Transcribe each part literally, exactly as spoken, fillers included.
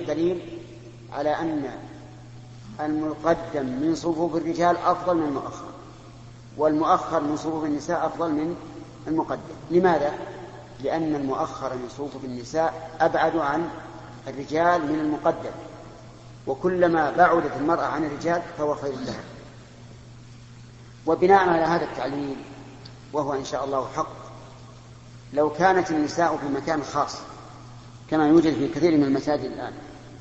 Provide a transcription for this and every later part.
دليل على أن المقدم من صفوف الرجال أفضل من المؤخر، والمؤخر من صفوف النساء أفضل من المقدم. لماذا؟ لأن المؤخر من صفوف النساء أبعد عن الرجال من المقدم، وكلما بعدت المرأة عن الرجال فهو خير لها. وبناء على هذا التعليل، وهو إن شاء الله حق، لو كانت النساء في مكان خاص كما يوجد في كثير من المساجد الآن،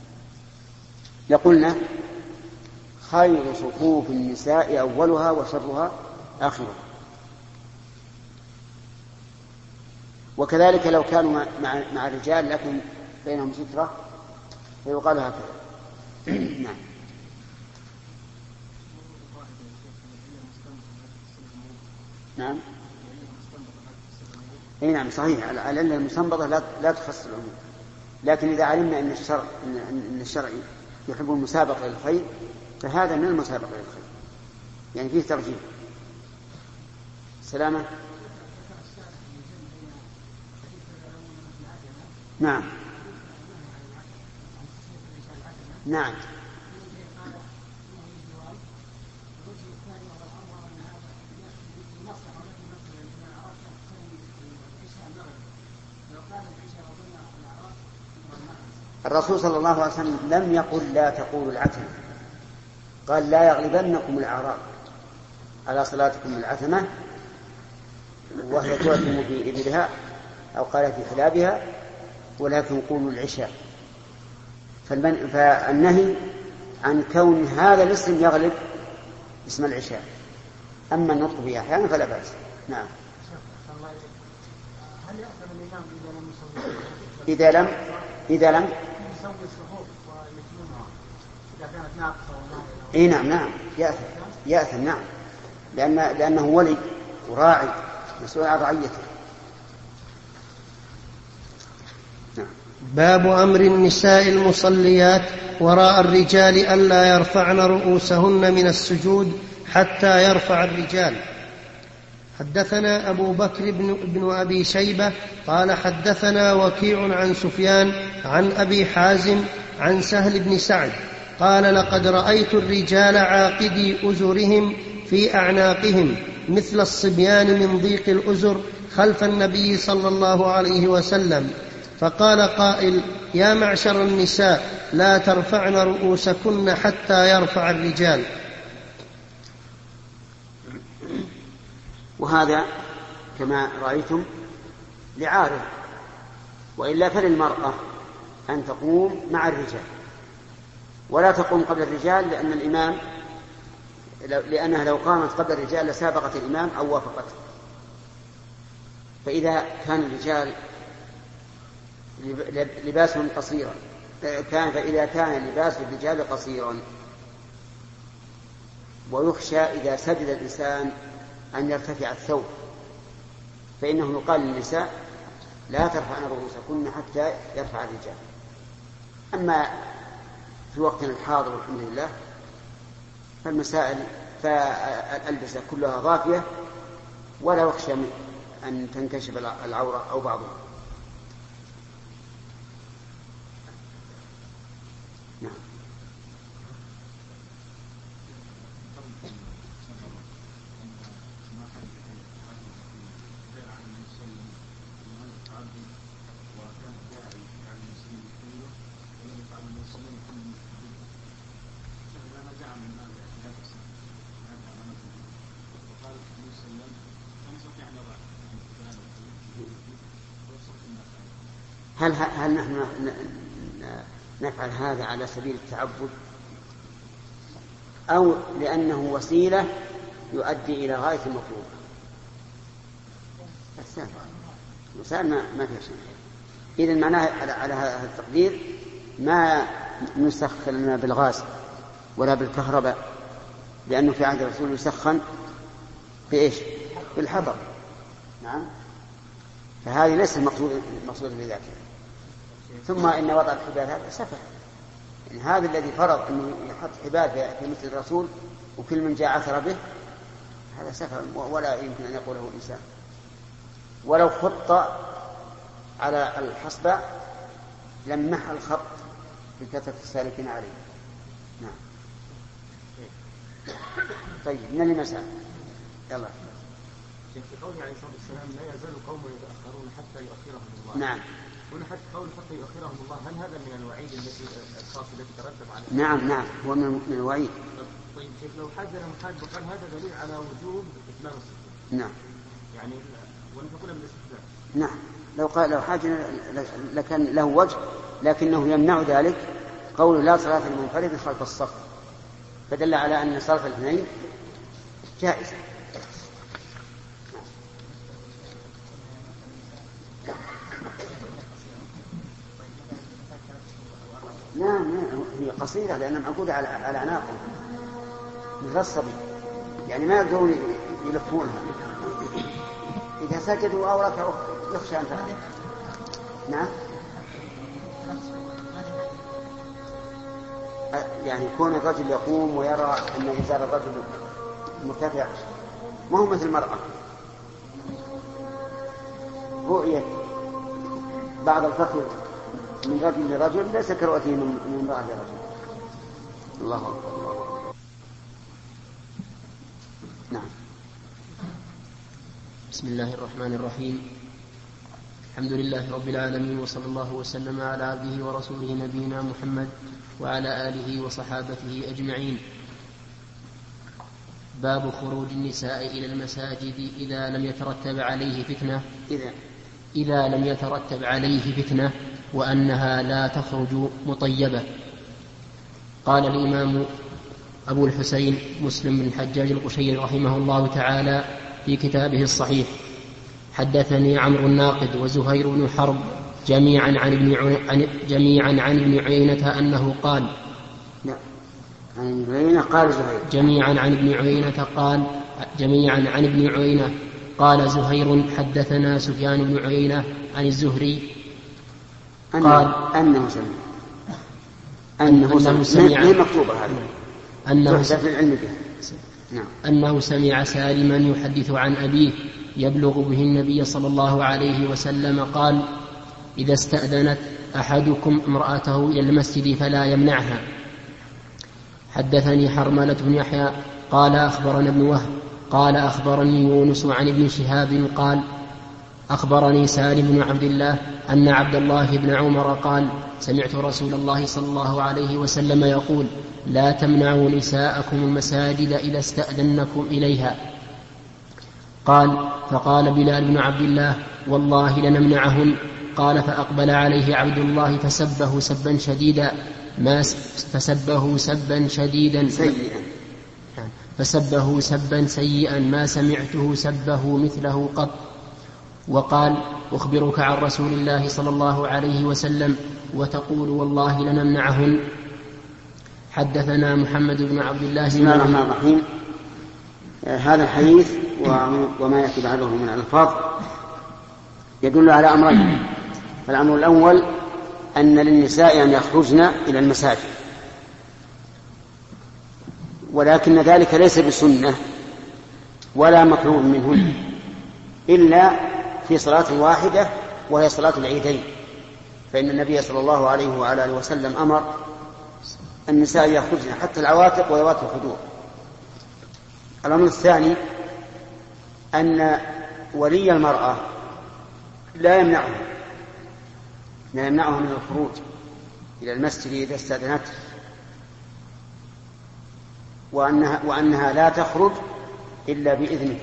لقلنا خير صفوف النساء أولها وشرها آخرها. وكذلك لو كانوا مع, مع الرجال لكن بينهم سترة فيقال هكذا. نعم. نعم. اي نعم صحيح، على أن المستنبطة لا لا تخص العموم، لكن إذا علمنا أن الشرع أن الشرع يحب المسابقة للخير فهذا من المسابقة للخير، يعني فيه ترجيح. سلامة. نعم نعم الرسول صلى الله عليه وسلم لم يقل لا تقولوا العتمة، قال لا يغلبنكم الأعراب على صلاتكم العتمة وهي تعتم في إبلها أو قال في حلابها، ولكن قولوا العشاء. فالنهي عن كون هذا الاسم يغلب اسم العشاء، أما النطق به أحيانا فلا بأس. نعم. هل يأثم الإمام إذا لم يصلي؟ إذا لم إذا لم يسوي الصفوف ويتممها إذا كانت ناقصة؟ إيه نعم نعم يأثم يأثم نعم، لأن لأنه ولي وراعي مسؤول عن رعيته. نعم. باب أمر النساء المصليات وراء الرجال ألا يرفعن رؤوسهن من السجود حتى يرفع الرجال. حدثنا أبو بكر بن, بن أبي شيبة قال حدثنا وكيع عن سفيان عن أبي حازم عن سهل بن سعد قال لقد رأيت الرجال عاقدي أزرهم في أعناقهم مثل الصبيان من ضيق الأزر خلف النبي صلى الله عليه وسلم، فقال قائل يا معشر النساء لا ترفعن رؤوسكن حتى يرفع الرجال. وهذا كما رأيتم لعارض، وإلا فللمرأة أن تقوم مع الرجال ولا تقوم قبل الرجال، لأن الإمام لأنها لو قامت قبل الرجال لسابقت الإمام أو وافقته. فإذا كان الرجال لباسهم قصيرا كان فإذا كان لباس الرجال قصيرا ويخشى إذا سجد الإنسان أن يرتفع الثوب، فإنه يقال للنساء لا ترفعن رؤوسكن حتى يرفع الرجال. أما في وقتنا الحاضر والحمد لله فالمسائل فالألبسة كلها ضافية ولا يخشى أن تنكشف العورة أو بعضها. نعم. هل هل نحن نفعل هذا على سبيل التعبد أو لأنه وسيلة يؤدي إلى غاية المطلوب؟ السائل ما ما في شيء. إذن معناه على هذا التقدير ما نسخن بالغاز ولا بالكهرباء، لأنه في عهد الرسول يسخن بإيش؟ بالحطب. نعم. فهذه ليس المقصود بذلك. ثم إن وضع الحبال هذا سفه، يعني هذا الذي فرض أنه يحط حبال في مثل الرسول وكل من جاء عثر به، هذا سفه ولا يمكن أن يقوله الإنسان. ولو خط على الحصبة لمح الخط بكثرة السالكين عليه. نعم. طيب من المسألة يلا. في قوله عليه الصلاة والسلام لا يزال قوم يتأخرون حتى يؤخرهم الله. نعم. هنا حتى قول حتى يؤخرهم الله، هل هذا من الوعيد التي الخاص التي ترتب عليه؟ نعم نعم هو من الوعيد. طيب شيخ لو حاجنا محاد وقال هذا دليل على وجوب إتمام الصلاة. نعم. يعني ونقول بالاستحباب. نعم لو قال لو حاجنا لكان له وجه، لكنه يمنع ذلك قول لا صلاة للمنفرد خلف الصف، فدل على أن صلاة الاثنين جائزة. نعم نعم هي قصيرة لأنها معقودة على على أعناقهم مثل الصبي، يعني ما يقدرون يلفونها. إذا سجدوا أو ركعوا يخشى أن تأتي. نعم يعني كون الرجل يقوم ويرى أن إزار الرجل مرتفع ما هو مثل المرأة، رؤية بعض الفخذ من رجل لرجل ليس كرؤيته من امرأة لرجل. الله أكبر. نعم. بسم الله الرحمن الرحيم. الحمد لله رب العالمين، وصلى الله وسلم على عبده ورسوله نبينا محمد وعلى آله وصحابته أجمعين. باب خروج النساء إلى المساجد إذا لم يترتب عليه فتنة إذا إذا لم يترتب عليه فتنة وأنها لا تخرج مطيبة. قال الإمام أبو الحسين مسلم بن الحجاج القشيري رحمه الله تعالى في كتابه الصحيح: حدثني عمرو الناقد وزهير بن حرب جميعا عن ابن عن جميعا عن ابن عيينة أنه قال لا عن ابن عيينة قال زهير جميعا عن ابن عيينة قال جميعا عن ابن عيينة قال زهير حدثنا سفيان بن عيينة عن الزهري قال أنه سمع أنه سمع هي مكتوبة هذه أنه سمع في العلم به. نعم. أنه سمع سالما يحدث عن أبيه يبلغ به النبي صلى الله عليه وسلم قال: إذا استأذنت أحدكم امرأته إلى المسجد فلا يمنعها. حدثني حرملة بن يحيى قال أخبرنا ابن وهب قال أخبرني يونس عن ابن شهاب قال أخبرني سالم بن عبد الله أن عبد الله بن عمر قال: سمعت رسول الله صلى الله عليه وسلم يقول: لا تمنعوا نساءكم المساجد إذا استأذنكم إليها. قال: فقال بلال بن عبد الله: والله لنمنعهن. قال: فأقبل عليه عبد الله فسبه سبا شديدا ما فسبه سبا شديدا سيئا فسبه سبا سيئا ما سمعته سبه مثله قط. وقال: أخبرك عن رسول الله صلى الله عليه وسلم وتقول والله لنمنعهن. حدثنا محمد بن عبد الله. بسم الله الرحمن الرحيم. هذا الحديث وما يأتي بعده من الألفاظ يدل على أمرين. الأمر الأول أن للنساء أن يخرجن إلى المساجد، ولكن ذلك ليس بسنة ولا مكروه منهن إلا في صلاة واحدة وهي صلاة العيدين، فإن النبي صلى الله عليه وعلى آله وسلم أمر النساء يخرجن حتى العواتق وذوات الخدور. الأمر الثاني أن ولي المرأة لا يمنعها لا يمنعها من الخروج إلى المسجد إذا استأذنته، وأنها, وأنها لا تخرج إلا بإذنه.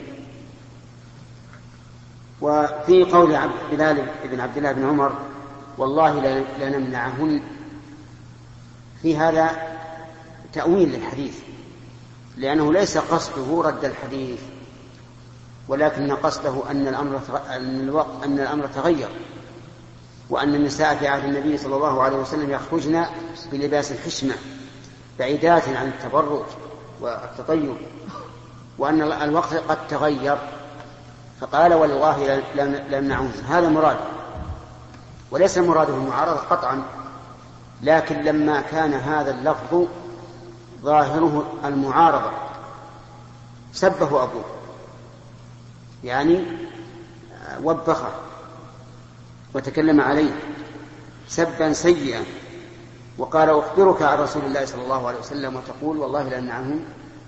وفي قول بلال بن عبد الله بن عمر: والله لنمنعهن، في هذا تأويل للحديث، لأنه ليس قصده رد الحديث، ولكن قصده أن الأمر أن الأمر تغير، وأن النساء في عهد النبي صلى الله عليه وسلم يخرجن بلباس الحشمة بعيدات عن التبرج والتطيب، وأن الوقت قد تغير، فقال: والله لنمنعهن. هذا مراد، وليس مراده المعارضة قطعا، لكن لما كان هذا اللفظ ظاهره المعارضة سبه أبوه، يعني وبخه وتكلم عليه سبا سيئا وقال أخبرك عن رسول الله صلى الله عليه وسلم وتقول والله لأمنعهم،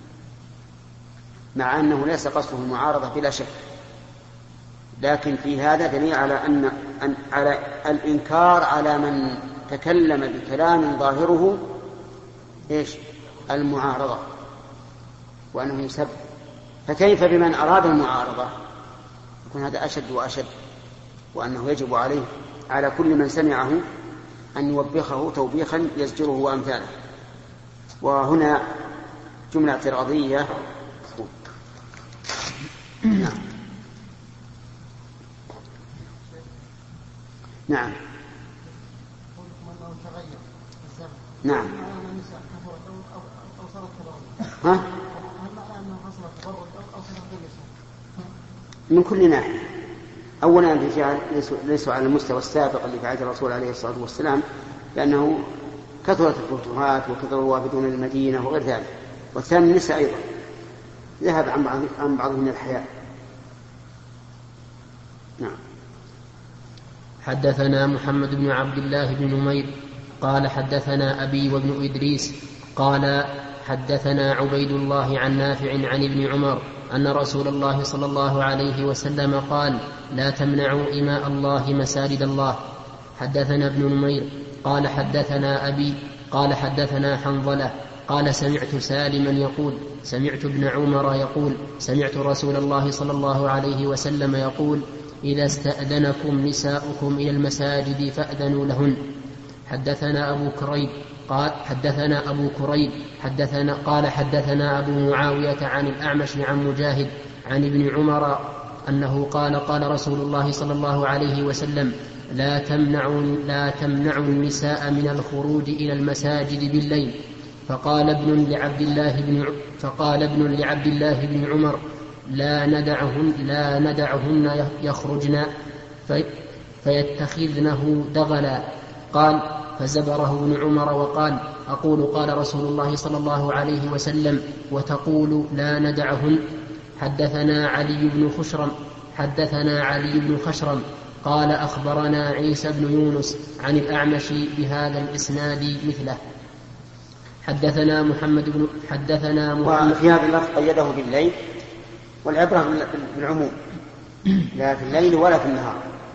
مع أنه ليس قصده المعارضة بلا شك، لكن في هذا دليل على أن على الإنكار على من تكلم بكلام ظاهره إيش؟ المعارضة، وأنه يسب. فكيف بمن أراد المعارضة؟ يكون هذا أشد وأشد، وأنه يجب عليه على كل من سمعه أن يوبخه توبيخا يزجره وأمثاله. وهنا جملة اعتراضية. نعم نعم نعم ها؟ من كل ناحية. أولا الرجال ليسوا على المستوى السابق اللي في عهد الرسول عليه الصلاة والسلام، لأنه كثرت الفتوحات وكثر الوافدون للمدينة وغير ذلك. والثاني النساء أيضا ذهب عن بعض عن بعضهم الحياء. نعم. حدثنا محمد بن عبد الله بن نمير قال حدثنا أبي وابن إدريس قال حدثنا عبيد الله عن نافع عن ابن عمر أن رسول الله صلى الله عليه وسلم قال لا تمنعوا إماء الله مساجد الله. حدثنا ابن نمير قال حدثنا أبي قال حدثنا حنظلة قال سمعت سالما يقول سمعت ابن عمر يقول سمعت رسول الله صلى الله عليه وسلم يقول إذا استأذنكم نساؤكم إلى المساجد فأذنوا لهن. حدثنا أبو كريب قال حدثنا أبو كريب حدثنا قال حدثنا أبو معاوية عن الأعمش عن مجاهد عن ابن عمر أنه قال قال رسول الله صلى الله عليه وسلم لا تمنعوا لا تمنعوا النساء من الخروج إلى المساجد بالليل. فقال ابن لعبد الله بن فقال ابن لعبد الله بن عمر لا ندعهن لا ندعهن يخرجن في فيتخذنه دغلا. قال فزبره ابن عمر وقال أقول قال رسول الله صلى الله عليه وسلم وتقول لا ندعهن. حدثنا علي بن خشرم حدثنا علي بن خشرم قال أخبرنا عيسى بن يونس عن الأعمش بهذا الإسناد مثله. حدثنا محمد بن حدثنا محمد وفي هذا اللفظ قيده بالليل، والعبرة بالعموم لا في الليل ولا في النهار.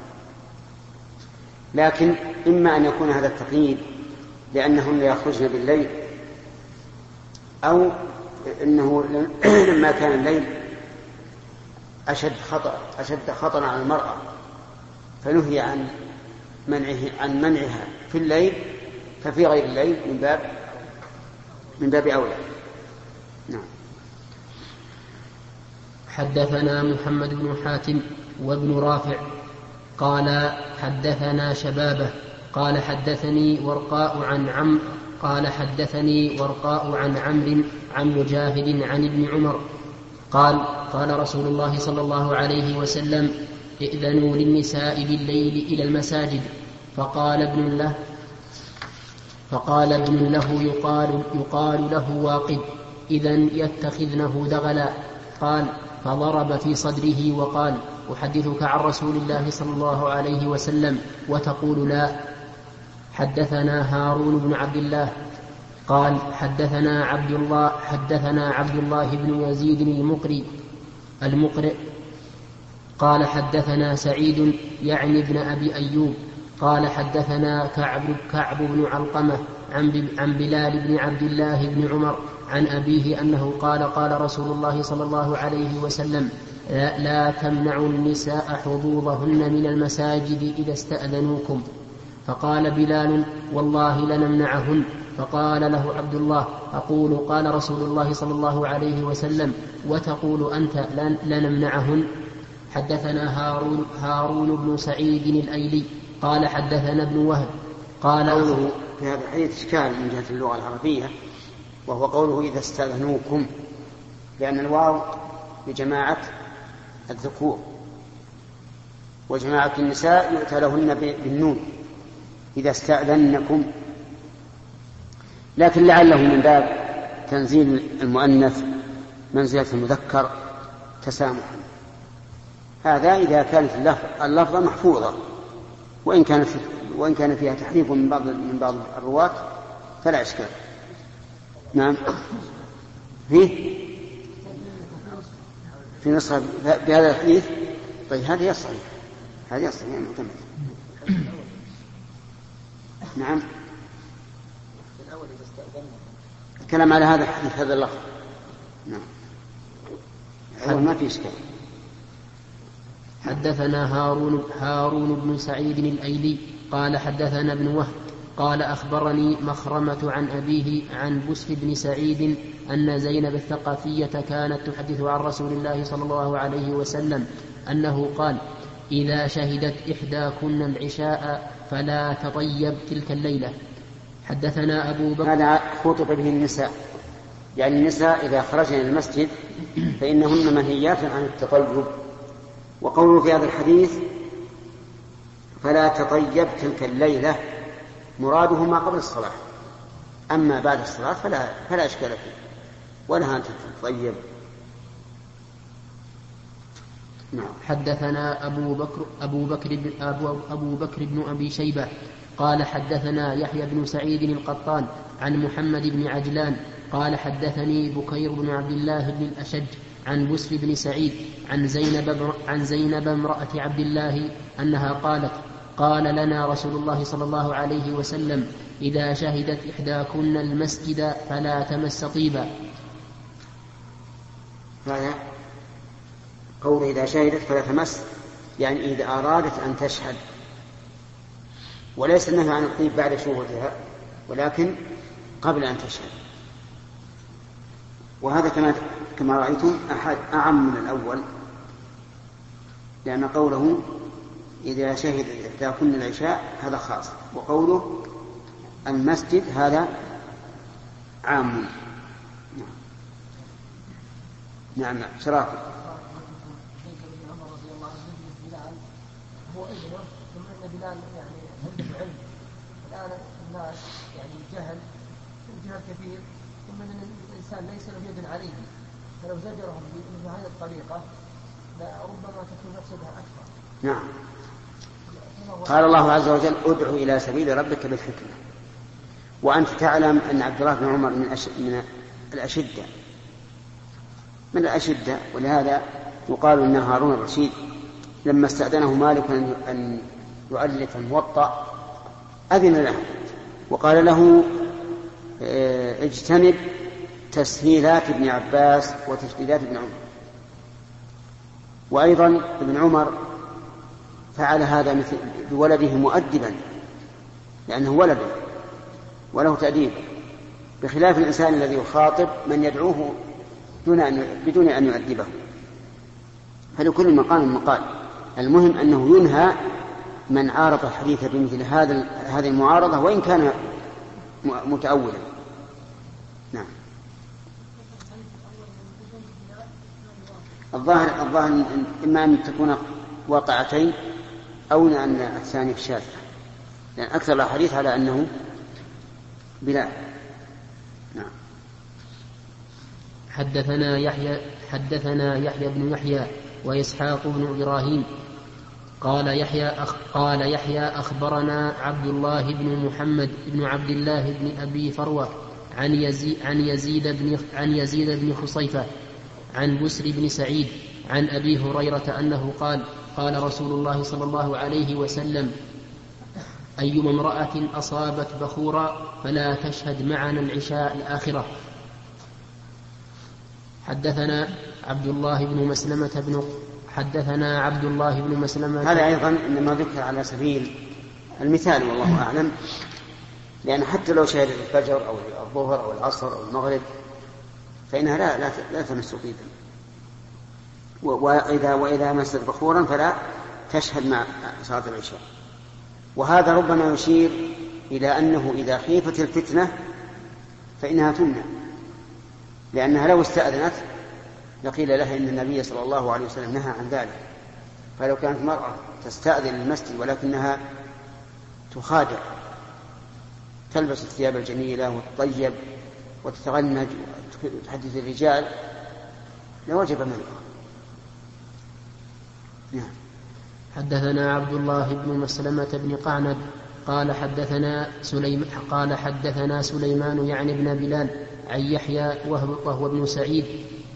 لكن إما أن يكون هذا التقييد لأنهن يخرجن بالليل، أو أنه لما كان الليل أشد خطر أشد خطرا على المرأة فنهي عن منعه عن منعها في الليل، ففي غير الليل من باب من باب أولى. نعم. حدثنا محمد بن حاتم وابن رافع قال حدثنا شبابه قال حدثني ورقاء عن عم قال حدثني ورقاء عن عمرو عن مجاهد عن ابن عمر قال قال رسول الله صلى الله عليه وسلم ائذنوا للنساء بالليل إلى المساجد. فقال ابن له فقال ابن له يقال, يقال له واقد إذن يتخذنه دغلا. قال فضرب في صدره وقال أحدثك عن رسول الله صلى الله عليه وسلم وتقول لا. حدثنا هارون بن عبد الله قال حدثنا عبد الله حدثنا عبد الله بن يزيد المقري المقرئ قال حدثنا سعيد يعني ابن أبي أيوب قال حدثنا كعب, كعب بن علقمة عن, عن بلال بن عبد الله بن عمر عن أبيه أنه قال قال رسول الله صلى الله عليه وسلم لا, لا تمنعوا النساء حظوظهن من المساجد إذا استأذنوكم. فقال بلال والله لنمنعهن. فقال له عبد الله أقول قال رسول الله صلى الله عليه وسلم وتقول أنت لنمنعهن. حدثنا هارون, هارون بن سعيد الأيلي قال حدثنا ابن وهب قال قوله في هذا الحديث إشكال من جهة اللغة العربية، وهو قوله إذا استأذنوكم، لأن الواو لجماعة الذكور وجماعة النساء يؤتى لهن بالنون إذا استأذنكم، لكن لعله من باب تنزيل المؤنث منزلة المذكر تسامحا. هذا إذا كانت اللفظة محفوظة، وإن كان وإن كان فيها تحريف من بعض من بعض الرواة فلا إشكال. نعم فيه في نسخة بهذا الحديث. طيب هذا يصحيح، هذا يصحيح معتمد. نعم الكلام على هذا الحديث هذا اللفظ. نعم ما في إشكال. حدثنا هارون هارون بن سعيد الأيلي قال حدثنا ابن وهب قال أخبرني مخرمة عن أبيه عن بسر بن سعيد أن زينب الثقفية كانت تحدث عن رسول الله صلى الله عليه وسلم أنه قال: إذا شهدت إحداكن العشاء فلا تطيب تلك الليلة. حدثنا أبو بكر. هذا خطب به النساء، يعني النساء إذا خرجن إلى المسجد فإنهن منهيات عن التطيب. وقوله في هذا الحديث فلا تطيب تلك الليلة مراده ما قبل الصلاة، أما بعد الصلاة فلا, فلا أشكال فيه ولا أن تطيب. نعم. حدثنا أبو بكر أبو بكر بن أبو, أبو بكر بن أبي شيبة قال حدثنا يحيى بن سعيد القطان عن محمد بن عجلان قال حدثني بكير بن عبد الله بن الأشج عن بسر بن سعيد عن زينب عن زينب امرأة عبد الله أنها قالت: قال لنا رسول الله صلى الله عليه وسلم: إذا شهدت إحداكن المسجد فلا تمس طيبا. هذا قول إذا شهدت فلا تمس، يعني إذا أرادت أن تشهد، وليس النهي عن الطيب بعد شهودها ولكن قبل أن تشهد. وهذا كما كما رأيتم أحد أعم من الأول، لأن قوله إذا شهد إحداكن العشاء هذا خاص، وقوله المسجد هذا عام. نعم نعم شراكة. هو ابنه ثم ان بلال يعني عنده علم، الان الناس يعني جهل جهل كثير، ثم ان الانسان ليس له يد عليه، فلو زجرهم بهذه الطريقه لربما تكون مفسدة اكثر. نعم. قال الله عز وجل: ادع الى سبيل ربك بالحكمه. وانت تعلم ان عبد الله بن عمر من أش... من الاشده من الاشده ولهذا يقال ان هارون الرشيد لما استأذنه مالك أن يؤلف الموطأ أذن له وقال له: اجتنب تسهيلات ابن عباس وتشديدات ابن عمر. وأيضا ابن عمر فعل هذا مثل بولده مؤدبا، لأنه ولده وله تأديب، بخلاف الإنسان الذي يخاطب من يدعوه دون أن بدون أن يؤدبه. فلكل مقام مقال. المهم أنه ينهى من عارض الحديث بمثل هذا هذه المعارضة وإن كان متأولا. نعم. الظاهر الظاهر إما أن تكون واقعتين أو أن الثاني شاذ، لأن أكثر الحديث على أنه بلا. نعم. حدثنا يحيى حدثنا يحيى بن يحيى وإسحاق بن إبراهيم قال يحيى أخ قال يحيى أخبرنا عبد الله بن محمد بن عبد الله بن أبي فروة عن يزيد عن يزيد بن عن يزيد بن خصيفة عن بسر بن سعيد عن أبي هريرة أنه قال: قال رسول الله صلى الله عليه وسلم: أيما امرأة أصابت بخورا فلا تشهد معنا العشاء الآخرة. حدثنا عبد الله بن مسلمة بن حدثنا عبد الله بن مسلمة. هذا أيضا إنما ذكر على سبيل المثال والله أعلم، لأن حتى لو شهدت الفجر أو الظهر أو العصر أو المغرب فإنها لا لا, لا تمس طيبا، وإذا وإذا مست بخورا فلا تشهد مع صلاة العشاء. وهذا ربما يشير إلى أنه إذا خيفت الفتنة فإنها تمنع، لأنها لو استأذنت لقيل لها إن النبي صلى الله عليه وسلم نهى عن ذلك. فلو كانت مرأة تستأذن المسجد ولكنها تخادع، تلبس الثياب الجميلة وتطيب وتتغنج وتحدث الرجال لوجب منعها. نعم. حدثنا عبد الله بن مسلمة بن قعنب قال حدثنا سليم قال حدثنا سليمان يعني ابن بلال عن يحيى وهو, وهو ابن سعيد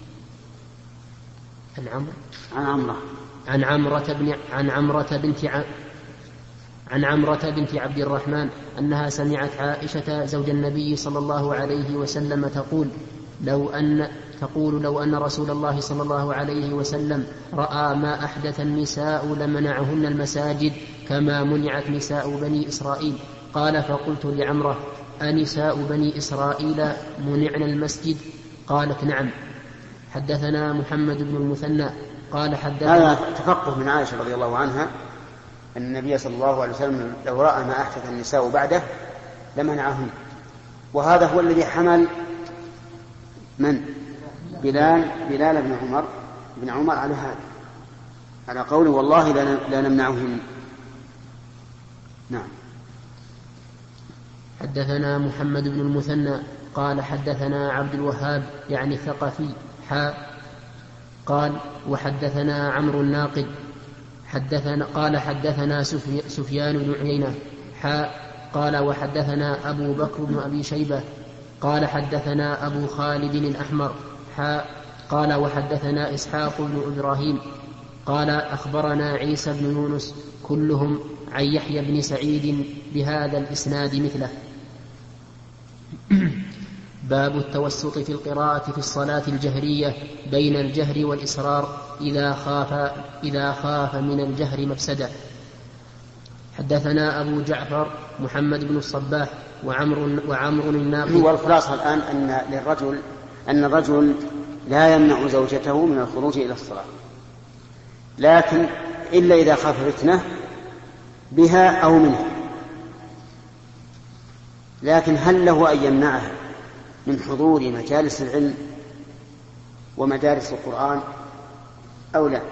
العمر عن عمرة عن عمرة بن عن عمرة بنت ع... عن عمرة بنت عبد الرحمن أنها سمعت عائشة زوج النبي صلى الله عليه وسلم تقول لو أن تقول لو أن رسول الله صلى الله عليه وسلم رأى ما أحدث النساء لمنعهن المساجد كما منعت نساء بني إسرائيل. قال فقلت لعمرة أنساء بني إسرائيل منعن المسجد؟ قالت نعم. حدثنا محمد بن المثنى قال حدثنا هذا تفقه من عائشة رضي الله عنها أن النبي صلى الله عليه وسلم لو رأى ما أحدث النساء بعده لمنعهن، وهذا هو الذي حمل من بلال بلال بن عمر بن عمر على هذا، على قوله والله لا نمنعهن. نعم. حدثنا محمد بن المثنى قال حدثنا عبد الوهاب يعني الثقفي حاء قال وحدثنا عمرو الناقد حدثنا قال حدثنا سفيان بن عيينة حاء قال وحدثنا أبو بكر بن أبي شيبة قال حدثنا أبو خالد الأحمر حاء قال وحدثنا إسحاق بن إبراهيم قال أخبرنا عيسى بن يونس كلهم عن يحيى بن سعيد بهذا الإسناد مثله. باب التوسط في القراءة في الصلاة الجهرية بين الجهر والإسرار إذا خاف, إذا خاف من الجهر مفسدة. حدثنا أبو جعفر محمد بن الصباح وعمر, وعمر الناقد. والخلاصة الآن أن للرجل أن الرجل لا يمنع زوجته من الخروج إلى الصلاة، لكن إلا إذا خاف فتنة بها أو منها. لكن هل له أن يمنعها من حضور مجالس العلم ومدارس القرآن أو لا؟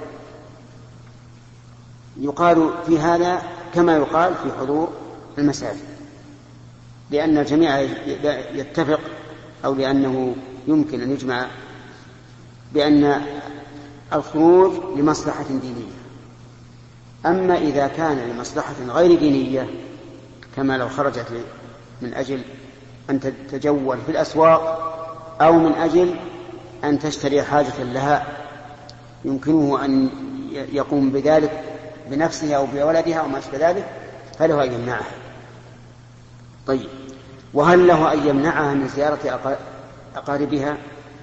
يقال في هذا كما يقال في حضور المساجد، لأن الجميع يتفق أو لأنه يمكن أن يجمع بأن الخروج لمصلحة دينية. أما إذا كان لمصلحة غير دينية كما لو خرجت من أجل أن تتجول في الأسواق أو من أجل أن تشتري حاجة لها يمكنه أن يقوم بذلك بنفسه أو بولدها أو ما أشبه ذلك فله أن يمنعها. طيب، وهل له أن يمنعها من زيارة أقاربها؟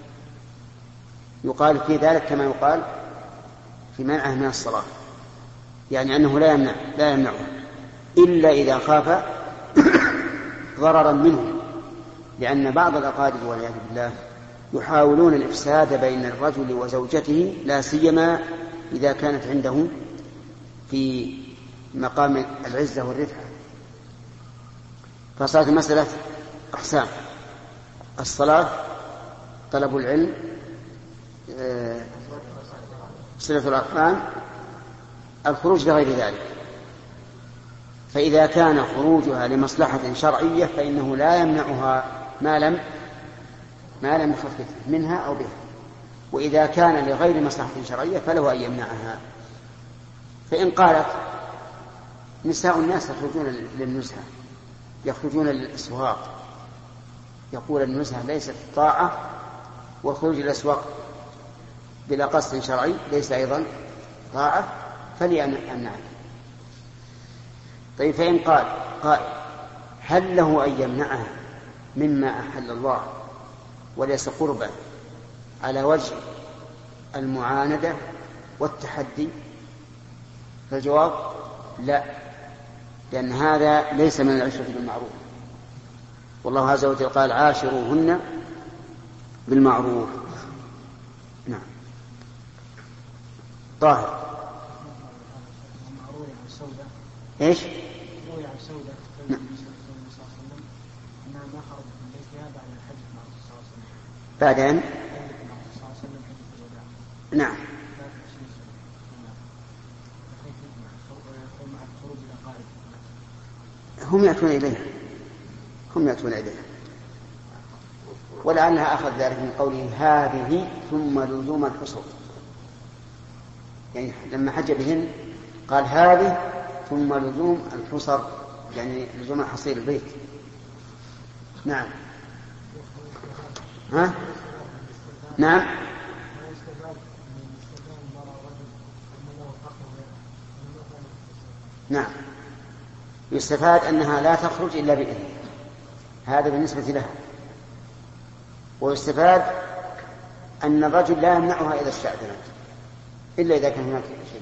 يقال في ذلك كما يقال في منعها من الصلاة، يعني أنه لا يمنع لا يمنعها إلا إذا خاف ضررا منه، لأن بعض الأقارب والعياذ بالله يحاولون الإفساد بين الرجل وزوجته، لا سيما إذا كانت عنده في مقام العزة والرفعة. فصارت المسألة أقسام: الصلاة، طلب العلم، صلة الأرحام، الخروج لغير ذلك. فإذا كان خروجها لمصلحة شرعية فإنه لا يمنعها ما لم ما لم يخفف منها أو بها، وإذا كان لغير مصلحة شرعية فله أن يمنعها. فإن قالت نساء الناس يخرجون للنزهة، يخرجون للأسواق، يقول النزهة ليست طاعة والخروج للأسواق بلا قصد شرعي ليس أيضا طاعة، فليمنعها. طيب، فإن قال قائل هل له أن يمنعها مما أحل الله وليس قربا على وجه المعاندة والتحدي؟ فالجواب لا، لأن هذا ليس من العشرة بالمعروف، والله عز وجل قال عاشروهن بالمعروف. نعم. طاهر. ايش؟ روي عن سودة زوج النبي صلى الله عليه وسلم انها ما خرجت من بيتها بعد الحج مع الرسول صلى الله عليه وسلم. بعد ان؟ مع الرسول صلى الله عليه وسلم حجة الوداع. نعم. هم يأتون إليها هم يأتون إليها ولعلها أخذ ذلك من قوله هذه ثم لزوم الحصر، يعني لما حج بهن قال هذه ثم لزوم الحصر يعني لزوم حصير البيت. نعم. ها؟ نعم. نعم، يستفاد أنها لا تخرج إلا بإذنه، هذا بالنسبة لها. ويستفاد أن الرجل لا يمنعها إذا استأذنت إلا إذا كان هناك شيء.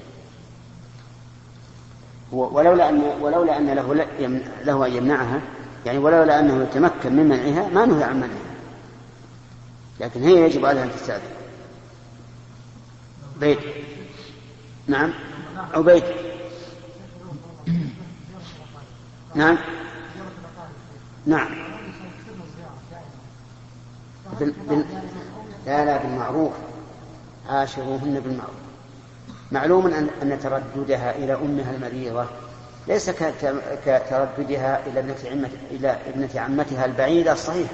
ولولا أن ولولا أن له له أن يمنعها، يعني ولولا أنه يتمكن من منعها ما نهي عن منعها، لكن هي يجب عليها أن تستأذن. بيت. نعم. أو بيت. نعم. نعم. بال... بال... لا لا بالمعروف، عاشروهن بالمعروف. معلوم أن... أن ترددها إلى أمها المريضة ليس ك... كترددها إلى ابنة عمت... إلى ابنة عمتها البعيدة الصحيح.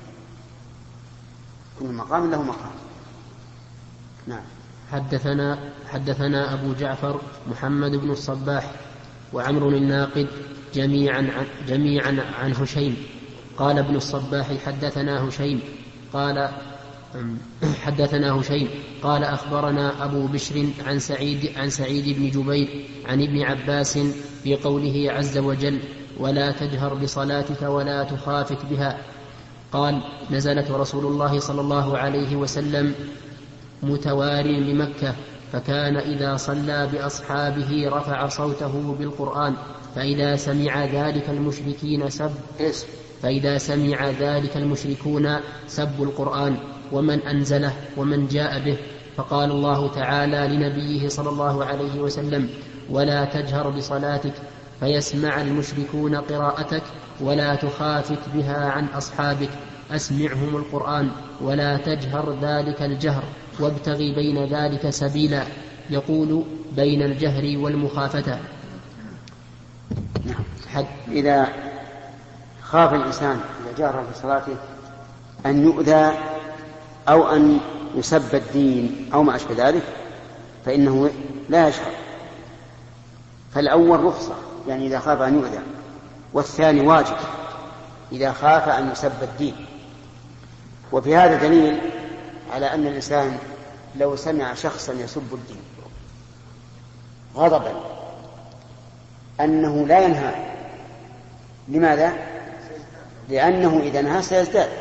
كل مقام له مقام. نعم. حدثنا حدثنا أبو جعفر محمد بن الصباح وعمر الناقد جميعا عن, جميعا عن هشيم. قال ابن الصباح حدثنا هشيم قال حدثنا هشيم قال أخبرنا أبو بشر عن سعيد عن سعيد بن جبير عن ابن عباس في قوله عز وجل ولا تجهر بصلاتك ولا تخافت بها. قال نزلت رسول الله صلى الله عليه وسلم متوار بمكة، فكان إذا صلى بأصحابه رفع صوته بالقرآن، فإذا سمع ذلك المشركين سب فإذا سمع ذلك المشركون سبوا القرآن ومن أنزله ومن جاء به. فقال الله تعالى لنبيه صلى الله عليه وسلم ولا تجهر بصلاتك فيسمع المشركون قراءتك ولا تخافت بها عن أصحابك، أسمعهم القرآن ولا تجهر ذلك الجهر وابتغي بين ذلك سبيلا، يقول بين الجهر والمخافة. حد إذا خاف الإنسان إذا جهر في صلاته أن يؤذى أو أن يسب الدين أو ما أشبه ذلك فإنه لا يجهر. فالأول رخصة يعني إذا خاف أن يؤذى، والثاني واجب إذا خاف أن يسب الدين. وفي هذا دليل على أن الإنسان لو سمع شخصا يسب الدين غضبا أنه لا ينهى. لماذا؟ لأنه إذا نهى سيزداد،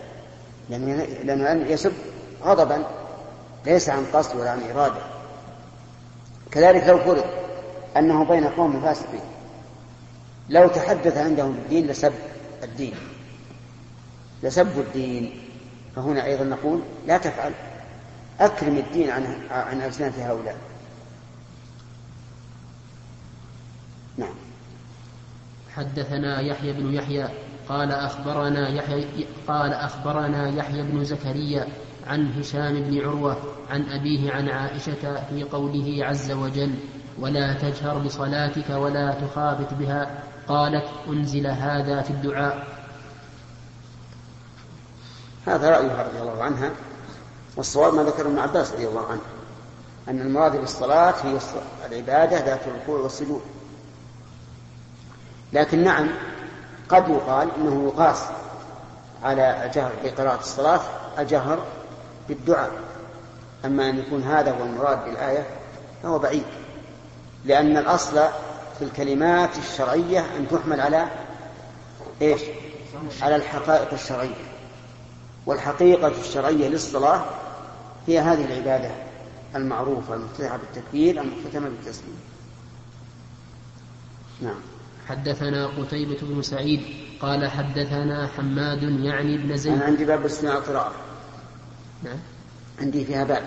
لأنه يسب غضبا ليس عن قصد ولا عن إرادة. كذلك لو فرض أنه بين قوم فاسقين لو تحدث عندهم بالدين لسب الدين لسب الدين فهنا أيضا نقول لا تفعل، أكرم الدين عن عن ألسنة هؤلاء. نعم. حدثنا يحيى بن يحيى قال أخبرنا يحيى قال أخبرنا يحيى بن زكريا عن هشام بن عروة عن أبيه عن عائشة في قوله عز وجل ولا تجهر بصلاتك ولا تخافت بها، قالت أنزل هذا في الدعاء. هذا رأيها رضي الله عنها، والصواب ما ذكر ابن عباس رضي الله عنه أن المراد بالصلاة هي العبادة ذات الركوع والسجود. لكن نعم قد يقال إنه يقاس على الجهر بقراءة الصلاة الجهر بالدعاء، أما أن يكون هذا هو المراد بالآية فهو بعيد، لأن الأصل في الكلمات الشرعية أن تحمل على إيش؟ على الحقائق الشرعية، والحقيقة الشرعية للصلاة هي هذه العبادة المعروفة المفتتحة بالتكبير المختتمة بالتسليم. نعم. حدثنا قتيبة بن سعيد قال حدثنا حماد يعني بن زيد. أنا عندي باب استماع القراءة. نعم. عندي فيها باب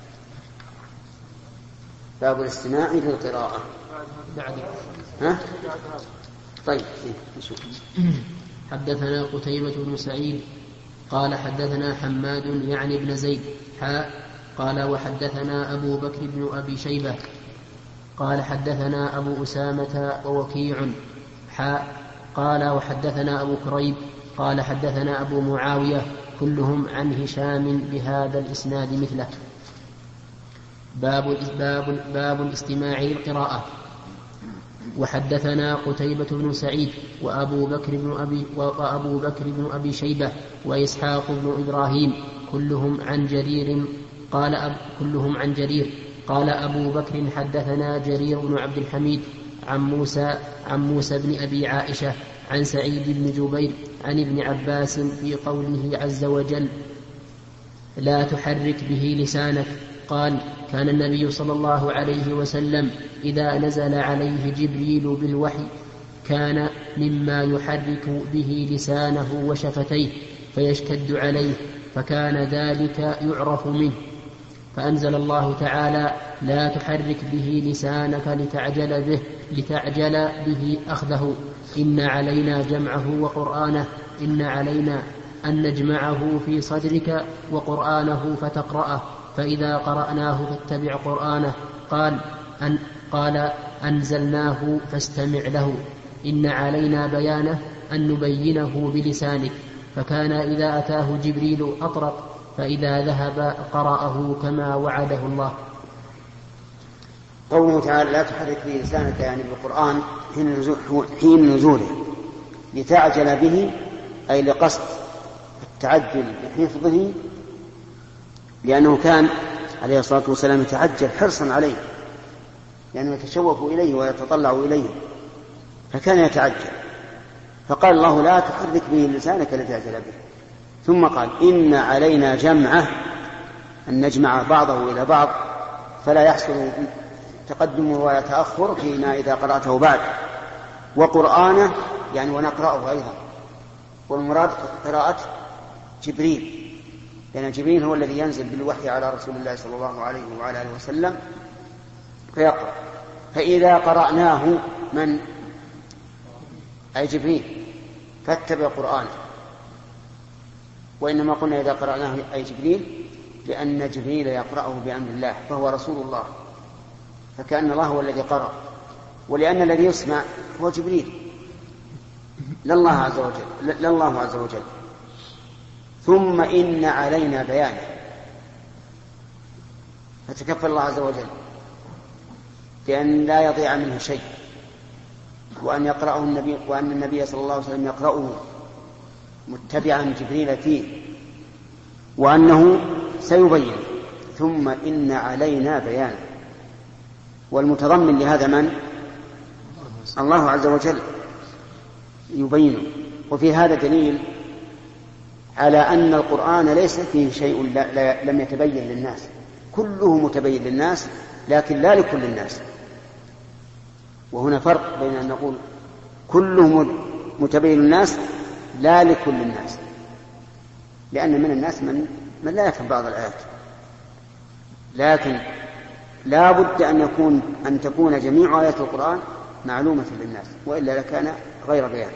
باب الاستماع للقراءة. بعد. ها؟ طيب نشوف. حدثنا قتيبة بن سعيد قال حدثنا حماد يعني بن زيد حاء قال وحدثنا أبو بكر بن أبي شيبة قال حدثنا أبو أسامة ووكيع حاء قال وحدثنا أبو كريب قال حدثنا أبو معاوية كلهم عن هشام بهذا الإسناد مثله. باب باب باب الاستماع للقراءة. وحدثنا قتيبة بن سعيد وأبو بكر بن أبي, وأبو بكر بن أبي شيبة وإسحاق بن إبراهيم كلهم عن جرير قال أب كلهم عن جرير قال أبو بكر حدثنا جرير بن عبد الحميد عن موسى عن موسى بن أبي عائشة عن سعيد بن جبير عن ابن عباس في قوله عز وجل لا تحرك به لسانك قال كان النبي صلى الله عليه وسلم إذا نزل عليه جبريل بالوحي كان مما يحرك به لسانه وشفتيه فيشتد عليه فكان ذلك يعرف منه فأنزل الله تعالى لا تحرك به لسانك لتعجل به لتعجل به أخذه إن علينا جمعه وقرآنه إن علينا أن نجمعه في صدرك وقرآنه فتقرأه فإذا قرأناه فاتبع قرآنه قال أن قال أنزلناه فاستمع له إن علينا بيانه أن نبينه بلسانك فكان إذا أتاه جبريل أطرق فإذا ذهب قرأه كما وعده الله. قوله تعالى لا تحرك به لسانك يعني بالقرآن حين نزوله لتعجل به أي لقصد التعجل بحفظه لأنه كان عليه الصلاة والسلام يتعجل حرصا عليه لأنه يتشوف إليه ويتطلع إليه فكان يتعجل فقال الله لا تحرك به لسانك لتعجل به ثم قال إن علينا جمعه أن نجمع بعضه إلى بعض فلا يحصل تقدم ولا تأخر فيما إذا قرأته بعد وقرآنه يعني ونقرأه أيضا والمراد قراءة جبريل لأن جبريل هو الذي ينزل بالوحي على رسول الله صلى الله عليه وعلى آله وسلم فيقرأ فإذا قرأناه من أي جبريل فاتبع قرآنه وإنما قلنا إذا قرأناه أي جبريل لأن جبريل يقرأه بأمر الله فهو رسول الله فكأن الله هو الذي قرأ ولأن الذي يسمع هو جبريل لا الله عز وجل لا الله عز وجل ثم إن علينا بيانه فتكفل الله عز وجل بأن لا يضيع منه شيء وأن يقرأه النبي وأن النبي صلى الله عليه وسلم يقرأه متبعا جبريل فيه وأنه سيبين ثم إن علينا بيانه والمتضمن لهذا من؟ الله عز وجل يبينه وفي هذا دليل على أن القرآن ليس فيه شيء لا لا لم يتبين للناس كله متبين للناس لكن لا لكل الناس وهنا فرق بين أن نقول كله متبين للناس لا لكل الناس لأن من الناس من, من لا يفهم بعض الآيات لكن لا بد أن يكون أن تكون جميع آيات القرآن معلومة للناس وإلا لكان غير بيان.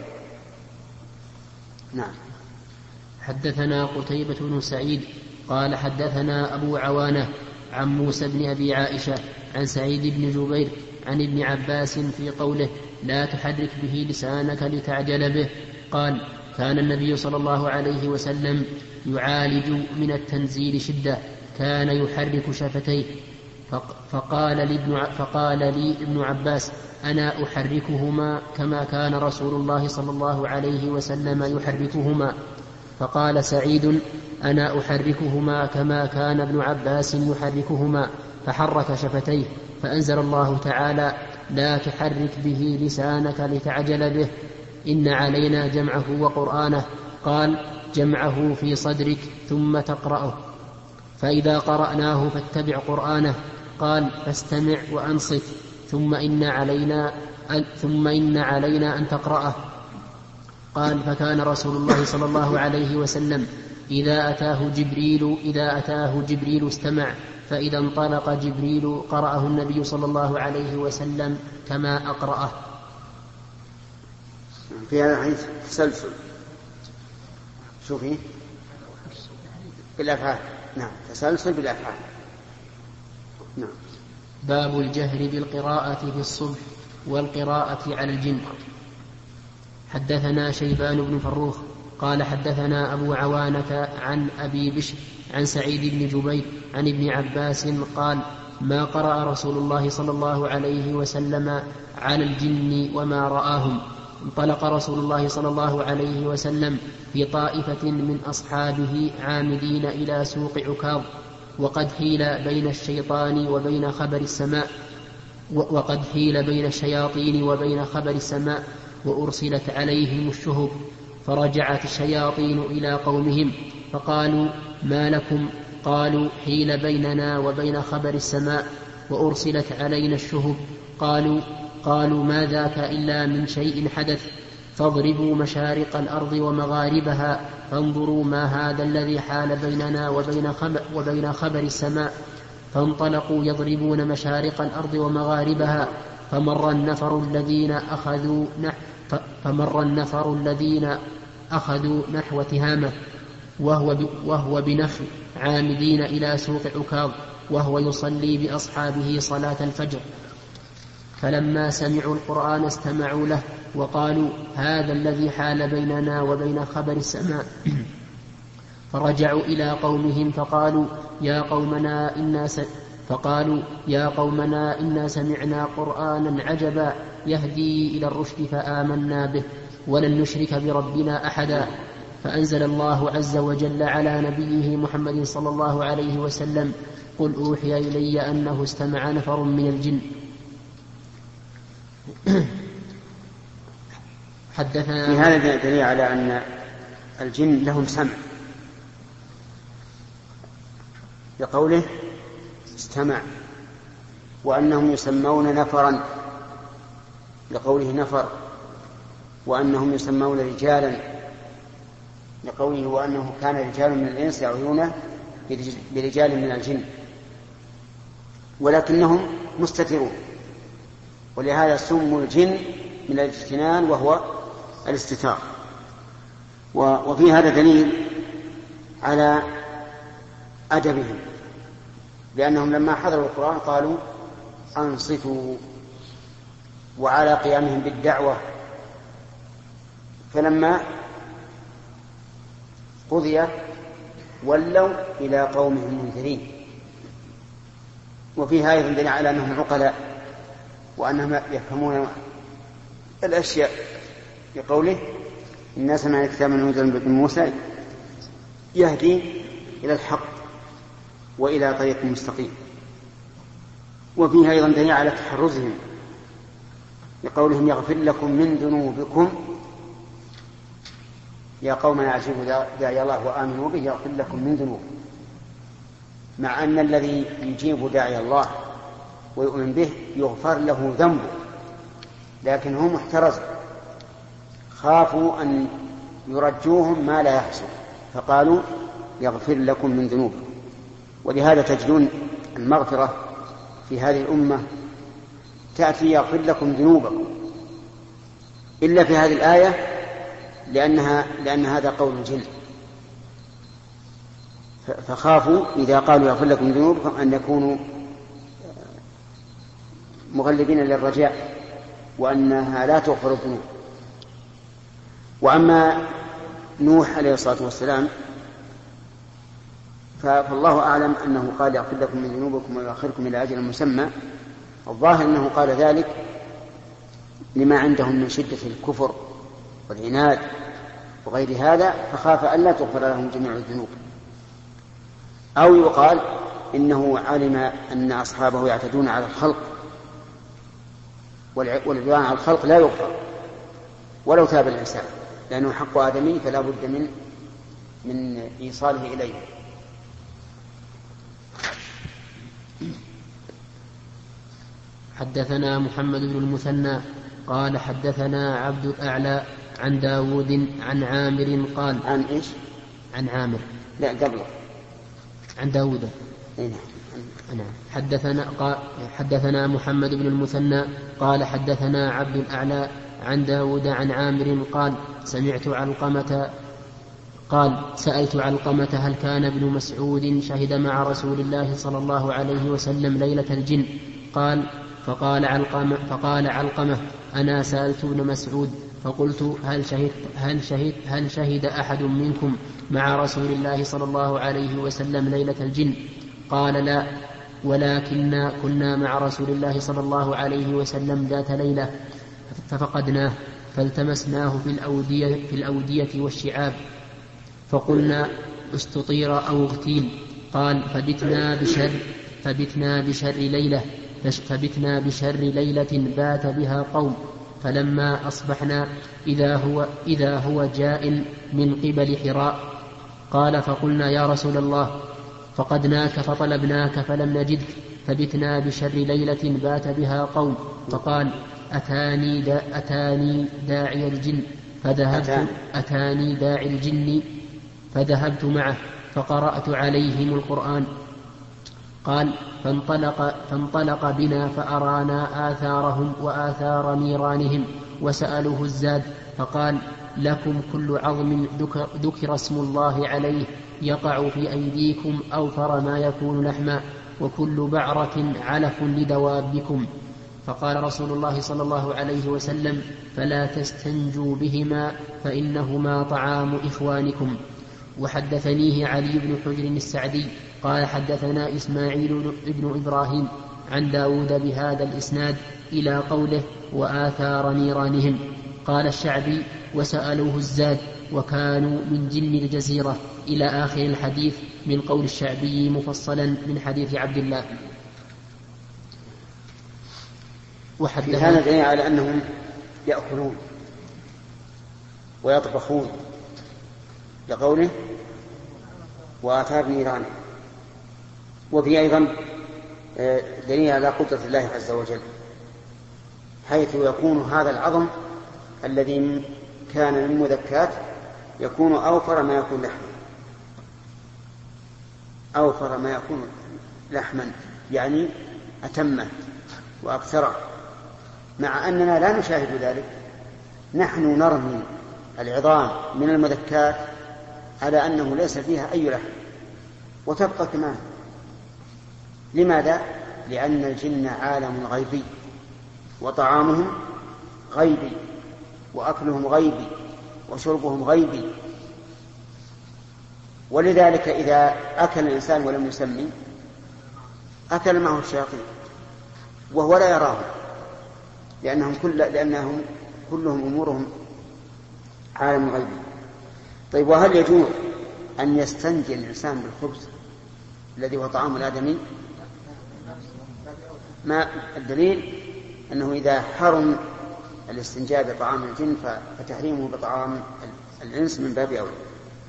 نعم. حدثنا قتيبة بن سعيد قال حدثنا أبو عوانة عن موسى بن أبي عائشة عن سعيد بن جبير عن ابن عباس في قوله لا تحرك به لسانك لتعجل به قال كان النبي صلى الله عليه وسلم يعالج من التنزيل شدة كان يحرك شفتيه فقال لي, فقال لي ابن عباس أنا أحركهما كما كان رسول الله صلى الله عليه وسلم يحركهما فقال سعيد أنا أحركهما كما كان ابن عباس يحركهما فحرك شفتيه فأنزل الله تعالى لا تحرك به لسانك لتعجل به إن علينا جمعه وقرآنه قال جمعه في صدرك ثم تقرأه فإذا قرأناه فاتبع قرآنه قال فاستمع وأنصت ثم إن علينا ثم إن علينا أن تقرأه قال فكان رسول الله صلى الله عليه وسلم إذا أتاه جبريل إذا أتاه جبريل استمع فإذا انطلق جبريل قرأه النبي صلى الله عليه وسلم كما أقرأه. في هذا الحديث تسلسل شوفي بالأفعال. نعم تسلسل بالأفعال. نعم. باب الجهر بالقراءة في الصبح والقراءة على الجن. حدثنا شيبان بن فروخ قال حدثنا أبو عوانة عن أبي بشر عن سعيد بن جبير عن ابن عباس قال ما قرأ رسول الله صلى الله عليه وسلم على الجن وما رآهم. انطلق رسول الله صلى الله عليه وسلم في طائفة من أصحابه عامدين إلى سوق عكاظ، وقد حيل بين الشيطان وبين خبر السماء وقد حيل بين الشياطين وبين خبر السماء وأرسلت عليهم الشهب. فرجعت الشياطين إلى قومهم فقالوا: ما لكم؟ قالوا: حيل بيننا وبين خبر السماء وأرسلت علينا الشهب. قالوا قالوا ما ذاك إلا من شيء حدث، فاضربوا مشارق الأرض ومغاربها فانظروا ما هذا الذي حال بيننا وبين خبر, وبين خبر السماء. فانطلقوا يضربون مشارق الأرض ومغاربها، فمر النفر الذين أخذوا نحو فمر النفر الذين أخذوا نحو تهامة وهو, وهو بنخل عامدين إلى سوق عكاظ وهو يصلي بأصحابه صلاة الفجر. فلما سمعوا القرآن استمعوا له وقالوا: هذا الذي حال بيننا وبين خبر السماء. فرجعوا إلى قومهم فقالوا: يا قومنا إنا س... فقالوا يا قومنا إنا سمعنا قرآنا عجبا يهدي إلى الرشد فآمنا به ولن نشرك بربنا أحدا. فأنزل الله عز وجل على نبيه محمد صلى الله عليه وسلم: قل أوحي إلي أنه استمع نفر من الجن. حدثنا في هذا دليل على أن الجن لهم سمع، لقوله استمع، وأنهم يسمون نفرا لقوله نفر، وأنهم يسمون رجالا لقوله وأنه كان رجال من الإنس يعوذون برجال من الجن، ولكنهم مستترون، ولهذا سموا الجن من الاجتنان وهو الاستتار. وفي هذا دليل على أدبهم، لأنهم لما حضروا القرآن قالوا: أنصتوا، وعلى قيامهم بالدعوة. فلما قضي ولوا إلى قومهم منذرين. وفيها أيضا دليل على أنهم عقلاء وأنهم يفهمون الأشياء، بقوله: إنا سمعنا كتابا أنزل من موسى يهدي إلى الحق وإلى طريق مستقيم. وفيها أيضا دليل على تحرزهم، بقولهم: يغفر لكم من ذنوبكم يا قومنا أجيبوا داعي الله وآمنوا به يغفر لكم من ذنوبكم، مع أن الذي يجيب داعي الله ويؤمن به يغفر له ذنبه، لكن هم احترزوا، خافوا أن يرجوهم ما لا يحصل، فقالوا: يغفر لكم من ذنوبكم. ولهذا تجدون المغفرة في هذه الأمة تأتي يغفر لكم ذنوبكم، إلا في هذه الآية لأنها لأن هذا قول الجن، فخافوا إذا قالوا يغفر لكم ذنوبكم أن يكونوا مغلبين للرجاء وأنها لا تغفر الذنوب. وأما نوح عليه الصلاة والسلام فالله أعلم أنه قال: يغفر لكم من ذنوبكم ويؤخركم إلى أجل مسمى. الظاهر أنه قال ذلك لما عندهم من شدة الكفر والعناد وغير هذا، فخاف أن لا تغفر لهم جميع الذنوب. أو يقال إنه علم أن أصحابه يعتدون على الخلق، والعدوان على الخلق لا يغفر ولو تاب الإنسان، لأنه حق آدمي فلا بد من من إيصاله إليه. حدثنا محمد بن المثنى قال حدثنا عبد الأعلى عن داود عن عامر قال عن إيش؟ عن عامر لا قبله عن داود. نعم. حدثنا قال حدثنا محمد بن المثنى قال حدثنا عبد الأعلى عن داود عن عامر قال سمعت علقمة قال سألت علقمة هل كان ابن مسعود شهد مع رسول الله صلى الله عليه وسلم ليلة الجن؟ قال فقال علقمة, فقال علقمة أنا سألت ابن مسعود فقلت هل شهد, هل, شهد, هل شهد أحد منكم مع رسول الله صلى الله عليه وسلم ليلة الجن؟ قال لا. ولكن كنا مع رسول الله صلى الله عليه وسلم ذات ليلة ففقدناه فالتمسناه في الأودية, في الأودية والشعاب فقلنا استطير أو اغتيل. قال فبتنا بشر, فبتنا بشر ليلة فبتنا بشر ليلة بات بها قوم فلما أصبحنا إذا هو, إذا هو جاء من قبل حراء. قال فقلنا يا رسول الله فقدناك فطلبناك فلم نجدك فبتنا بشر ليلة بات بها قوم. فقال أتاني, دا أتاني داعي الجن فذهبت أتاني داعي الجن فذهبت معه فقرأت عليهم القرآن. قال فانطلق, فانطلق بنا فأرانا آثارهم وآثار نيرانهم وسألوه الزاد فقال لكم كل عظم ذكر اسم الله عليه يقع في أيديكم أوفر ما يكون لحما وكل بعرة علف لدوابكم. فقال رسول الله صلى الله عليه وسلم فلا تستنجوا بهما فإنهما طعام إخوانكم. وحدثنيه علي بن حجر السعدي قال حدثنا إسماعيل بن إبراهيم عن داود بهذا الإسناد إلى قوله وآثار نيرانهم. قال الشعبي وسألوه الزاد وكانوا من جن الجزيرة إلى آخر الحديث من قول الشعبي مفصلا من حديث عبد الله. في هذا دليل على أنهم يأكلون ويطبخون لقوله وآثار نيرانهم. وفي أيضا دليل على قدرة الله عز وجل حيث يكون هذا العظم الذي كان من مذكات يكون أوفر ما يكون لحما أوفر ما يكون لحما يعني أتمه وأكثره، مع أننا لا نشاهد ذلك. نحن نرمي العظام من المذكات على أنه ليس فيها أي لحم وتبقى كمان. لماذا؟ لأن الجن عالم غيبي وطعامهم غيبي وأكلهم غيبي وشربهم غيبي، ولذلك إذا أكل الإنسان ولم يسمي أكل معه الشياطين وهو لا يراهم، لأنهم, كل لأنهم كلهم أمورهم عالم غيبي. طيب وهل يجوز أن يستنجي الإنسان بالخبز الذي هو طعام الآدمي؟ ما الدليل؟ أنه إذا حرم الاستنجاء بطعام الجن فتحريمه بطعام الإنس من باب أولى.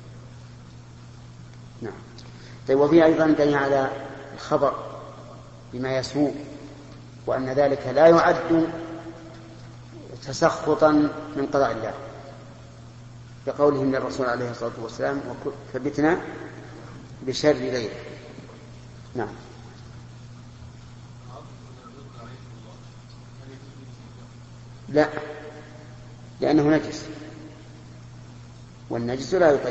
نعم. طيب وفي أيضا دليل على الخبر بما يسوء وأن ذلك لا يعد تسخطا من قضاء الله بقولهم للرسول عليه الصلاة والسلام فبتنا بشر ليلة. نعم. لا، لأنه نجس والنجس لا يطيب.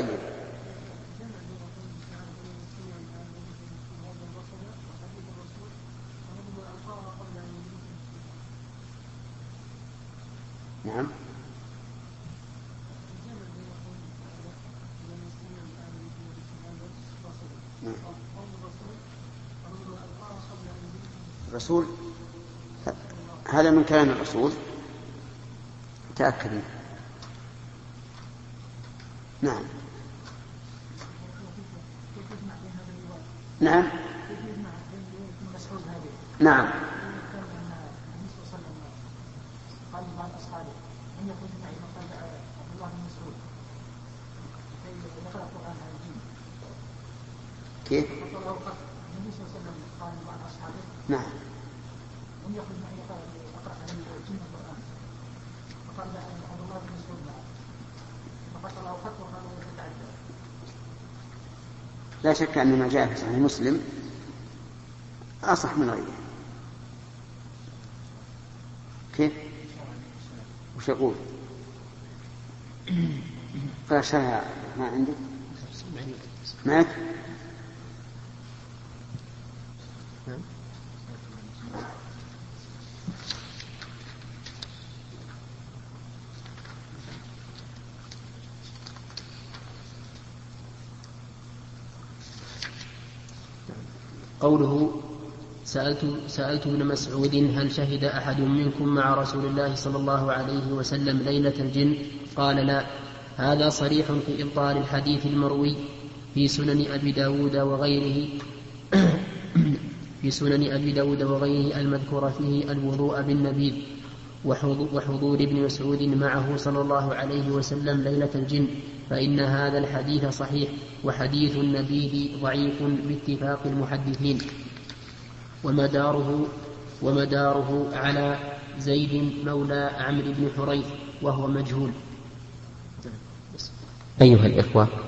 نعم. الرسول هذا من كلام الرسول تأكدوا. نعم نعم نعم كيف؟ نعم لا شك أن ما جاء في صحيح مسلم أصح من غيره. كيف؟ وش يقول؟ قال شرها ما عندك؟ معك؟ قوله سألت, سألت ابن مسعود هل شهد أحد منكم مع رسول الله صلى الله عليه وسلم ليلة الجن؟ قال لا. هذا صريح في إبطال الحديث المروي في سنن أبي داود وغيره في سنن أبي داود وغيره المذكور فيه الوضوء بالنبيذ وحضور ابن مسعود معه صلى الله عليه وسلم ليلة الجن، فإن هذا الحديث صحيح، وحديث النبيذ ضعيف باتفاق المحدثين، ومداره, ومداره على زيد مولى عمرو بن حريث وهو مجهول. أيها الإخوة،